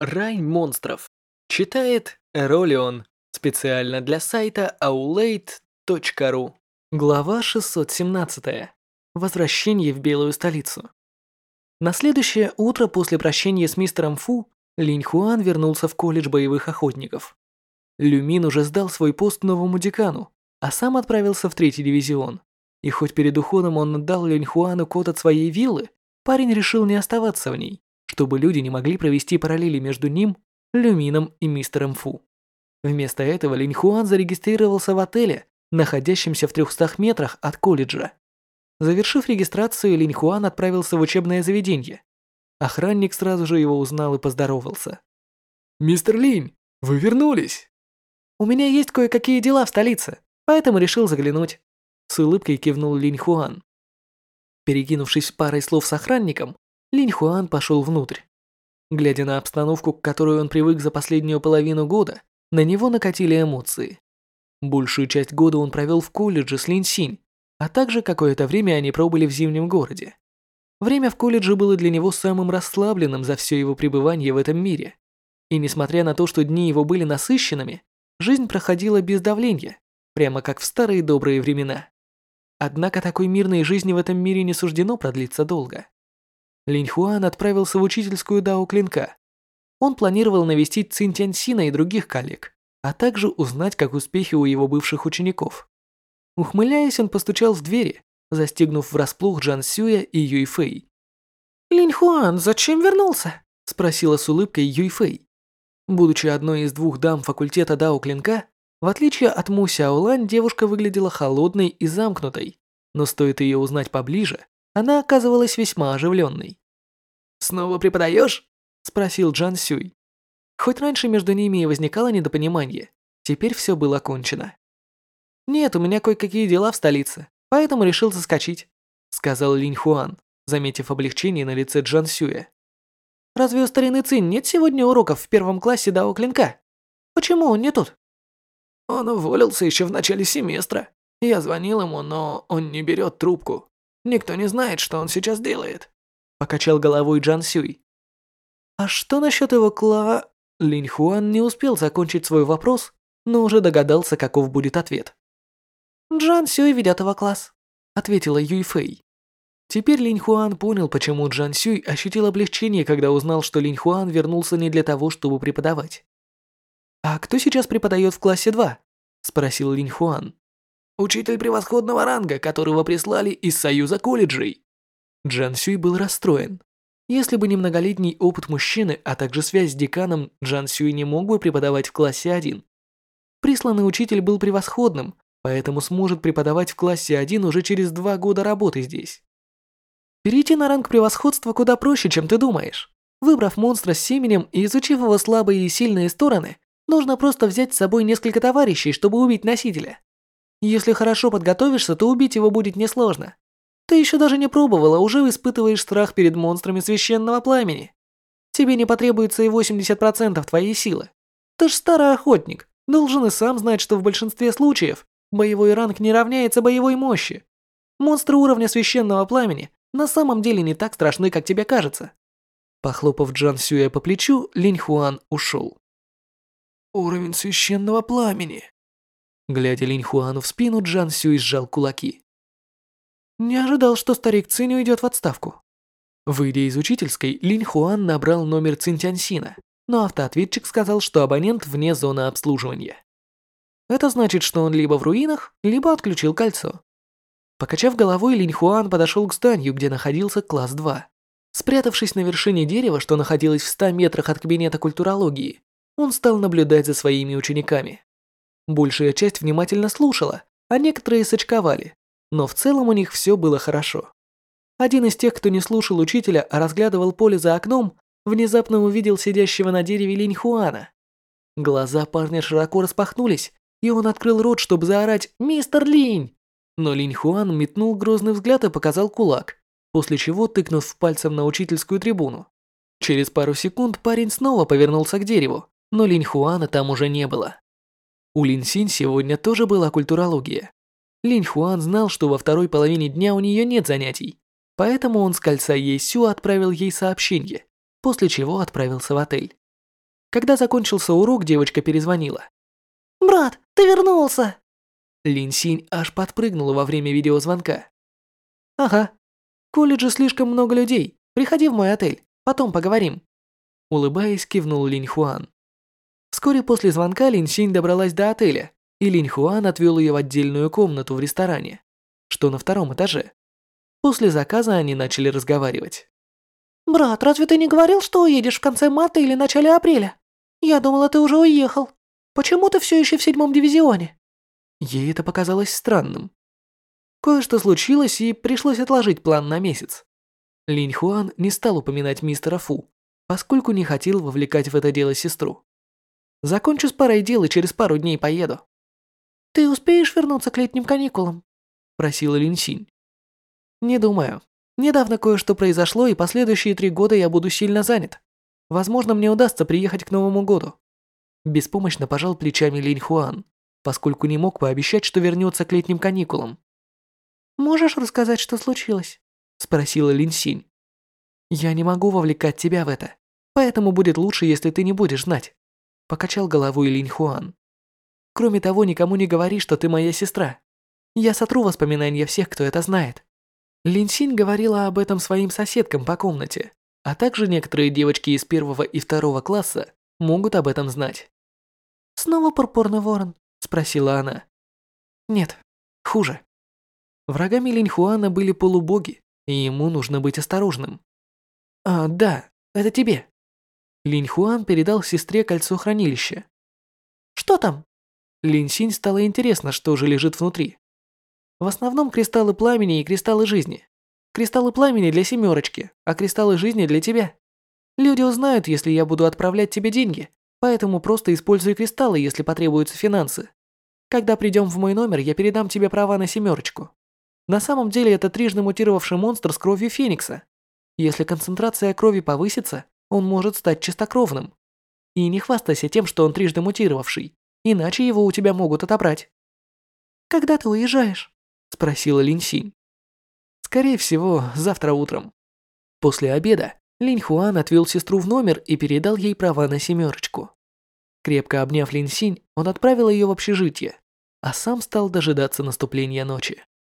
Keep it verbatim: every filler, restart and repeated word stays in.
Рай монстров. Читает Эролион. Специально для сайта аулейт точка ру. Глава шестьсот семнадцать. Возвращение в Белую столицу. На следующее утро после прощения с мистером Фу, Линь Хуан вернулся в колледж боевых охотников. Люмин уже сдал свой пост новому декану, а сам отправился в третий дивизион. И хоть перед уходом он отдал Линь Хуану код от своей виллы, парень решил не оставаться в ней, чтобы люди не могли провести параллели между ним, Люмином и мистером Фу. Вместо этого Линь Хуан зарегистрировался в отеле, находящемся в трехстах метрах от колледжа. Завершив регистрацию, Линь Хуан отправился в учебное заведение. Охранник сразу же его узнал и поздоровался. «Мистер Линь, вы вернулись!» «У меня есть кое-какие дела в столице, поэтому решил заглянуть», с улыбкой кивнул Линь Хуан. Перекинувшись парой слов с охранником, Линь Хуан пошел внутрь. Глядя на обстановку, к которой он привык за последнюю половину года, на него накатили эмоции. Большую часть года он провел в колледже с Линь Синь, а также какое-то время они пробыли в зимнем городе. Время в колледже было для него самым расслабленным за все его пребывание в этом мире. И несмотря на то, что дни его были насыщенными, жизнь проходила без давления, прямо как в старые добрые времена. Однако такой мирной жизни в этом мире не суждено продлиться долго. Линь Хуан отправился в учительскую Дао Клинка. Он планировал навестить Цин Тяньсина и других коллег, а также узнать, как успехи у его бывших учеников. Ухмыляясь, он постучал в двери, застигнув врасплох Джан Сюя и Юй Фэй. «Линь Хуан, зачем вернулся?» – спросила с улыбкой Юй Фэй. Будучи одной из двух дам факультета Дао Клинка, в отличие от Му Сяолань, девушка выглядела холодной и замкнутой, но стоит ее узнать поближе, она оказывалась весьма оживленной. «Снова преподаешь?» – спросил Джан Сюй. Хоть раньше между ними и возникало недопонимание, теперь все было кончено. «Нет, у меня кое-какие дела в столице, поэтому решил заскочить», – сказал Линь Хуан, заметив облегчение на лице Джан Сюя. «Разве у старины Цинь нет сегодня уроков в первом классе Дао Клинка? Почему он не тут?» «Он уволился еще в начале семестра. Я звонил ему, но он не берет трубку. Никто не знает, что он сейчас делает», – покачал головой Джан Сюй. «А что насчет его кла...» Линь Хуан не успел закончить свой вопрос, но уже догадался, каков будет ответ. «Джан Сюй ведет его класс», – ответила Юй Фэй. Теперь Линь Хуан понял, почему Джан Сюй ощутил облегчение, когда узнал, что Линь Хуан вернулся не для того, чтобы преподавать. «А кто сейчас преподает в классе два?» – спросил Линь Хуан. «Учитель превосходного ранга, которого прислали из Союза колледжей». Джан Сюй был расстроен. Если бы не многолетний опыт мужчины, а также связь с деканом, Джан Сюй не мог бы преподавать в классе один. Присланный учитель был превосходным, поэтому сможет преподавать в классе один уже через два года работы здесь. Перейти на ранг превосходства куда проще, чем ты думаешь. Выбрав монстра с семенем и изучив его слабые и сильные стороны, нужно просто взять с собой несколько товарищей, чтобы убить носителя. Если хорошо подготовишься, то убить его будет несложно. Ты еще даже не пробовала, уже испытываешь страх перед монстрами священного пламени. Тебе не потребуется и восемьдесят процентов твоей силы. Ты ж старый охотник, должен и сам знать, что в большинстве случаев боевой ранг не равняется боевой мощи. Монстры уровня священного пламени на самом деле не так страшны, как тебе кажется». Похлопав Джан Сюя по плечу, Линь Хуан ушел. «Уровень священного пламени». Глядя Линь Хуану в спину, Джан Сюй сжал кулаки. Не ожидал, что старик Цинь уйдет в отставку. Выйдя из учительской, Линь Хуан набрал номер Цин Тяньсина, но автоответчик сказал, что абонент вне зоны обслуживания. Это значит, что он либо в руинах, либо отключил кольцо. Покачав головой, Линь Хуан подошел к зданию, где находился класс два. Спрятавшись на вершине дерева, что находилось в ста метрах от кабинета культурологии, он стал наблюдать за своими учениками. Большая часть внимательно слушала, а некоторые сочковали, но в целом у них все было хорошо. Один из тех, кто не слушал учителя, а разглядывал поле за окном, внезапно увидел сидящего на дереве Линь Хуана. Глаза парня широко распахнулись, и он открыл рот, чтобы заорать «Мистер Линь!». Но Линь Хуан метнул грозный взгляд и показал кулак, после чего тыкнув пальцем на учительскую трибуну. Через пару секунд парень снова повернулся к дереву, но Линь Хуана там уже не было. У Линь Синь сегодня тоже была культурология. Линь Хуан знал, что во второй половине дня у нее нет занятий, поэтому он с кольца Ей Сю отправил ей сообщение, после чего отправился в отель. Когда закончился урок, девочка перезвонила. «Брат, ты вернулся!» Лин Синь аж подпрыгнула во время видеозвонка. «Ага. В колледже слишком много людей. Приходи в мой отель, потом поговорим». Улыбаясь, кивнул Линь Хуан. Вскоре после звонка Лин Синь добралась до отеля, и Линь Хуан отвел ее в отдельную комнату в ресторане, что на втором этаже. После заказа они начали разговаривать. «Брат, разве ты не говорил, что уедешь в конце марта или начале апреля? Я думала, ты уже уехал. Почему ты все еще в седьмом дивизионе?» Ей это показалось странным. Кое-что случилось, и пришлось отложить план на месяц. Линь Хуан не стал упоминать мистера Фу, поскольку не хотел вовлекать в это дело сестру. «Закончу с парой дел и через пару дней поеду». «Ты успеешь вернуться к летним каникулам?» – просила Лин Синь. «Не думаю. Недавно кое-что произошло, и последующие три года я буду сильно занят. Возможно, мне удастся приехать к Новому году». Беспомощно пожал плечами Линь Хуан, поскольку не мог пообещать, что вернется к летним каникулам. «Можешь рассказать, что случилось?» – спросила Лин Синь. «Я не могу вовлекать тебя в это, поэтому будет лучше, если ты не будешь знать», – покачал головой Линь Хуан. «Кроме того, никому не говори, что ты моя сестра. Я сотру воспоминания всех, кто это знает». Лин Синь говорила об этом своим соседкам по комнате, а также некоторые девочки из первого и второго класса могут об этом знать. «Снова пурпурный ворон?» – спросила она. «Нет, хуже». Врагами Линь Хуана были полубоги, и ему нужно быть осторожным. «А, да, это тебе». Линь Хуан передал сестре кольцо хранилища. «Что там?» Лин Синь стало интересно, что же лежит внутри. В основном кристаллы пламени и кристаллы жизни. Кристаллы пламени для семерочки, а кристаллы жизни для тебя. Люди узнают, если я буду отправлять тебе деньги, поэтому просто используй кристаллы, если потребуются финансы. Когда придем в мой номер, я передам тебе права на семерочку. На самом деле это трижды мутировавший монстр с кровью Феникса. Если концентрация крови повысится, он может стать чистокровным. И не хвастайся тем, что он трижды мутировавший, иначе его у тебя могут отобрать. «Когда ты уезжаешь?» – спросила Лин Синь. «Скорее всего, завтра утром». После обеда Линь Хуан отвел сестру в номер и передал ей права на семерочку. Крепко обняв Лин Синь, он отправил ее в общежитие, а сам стал дожидаться наступления ночи.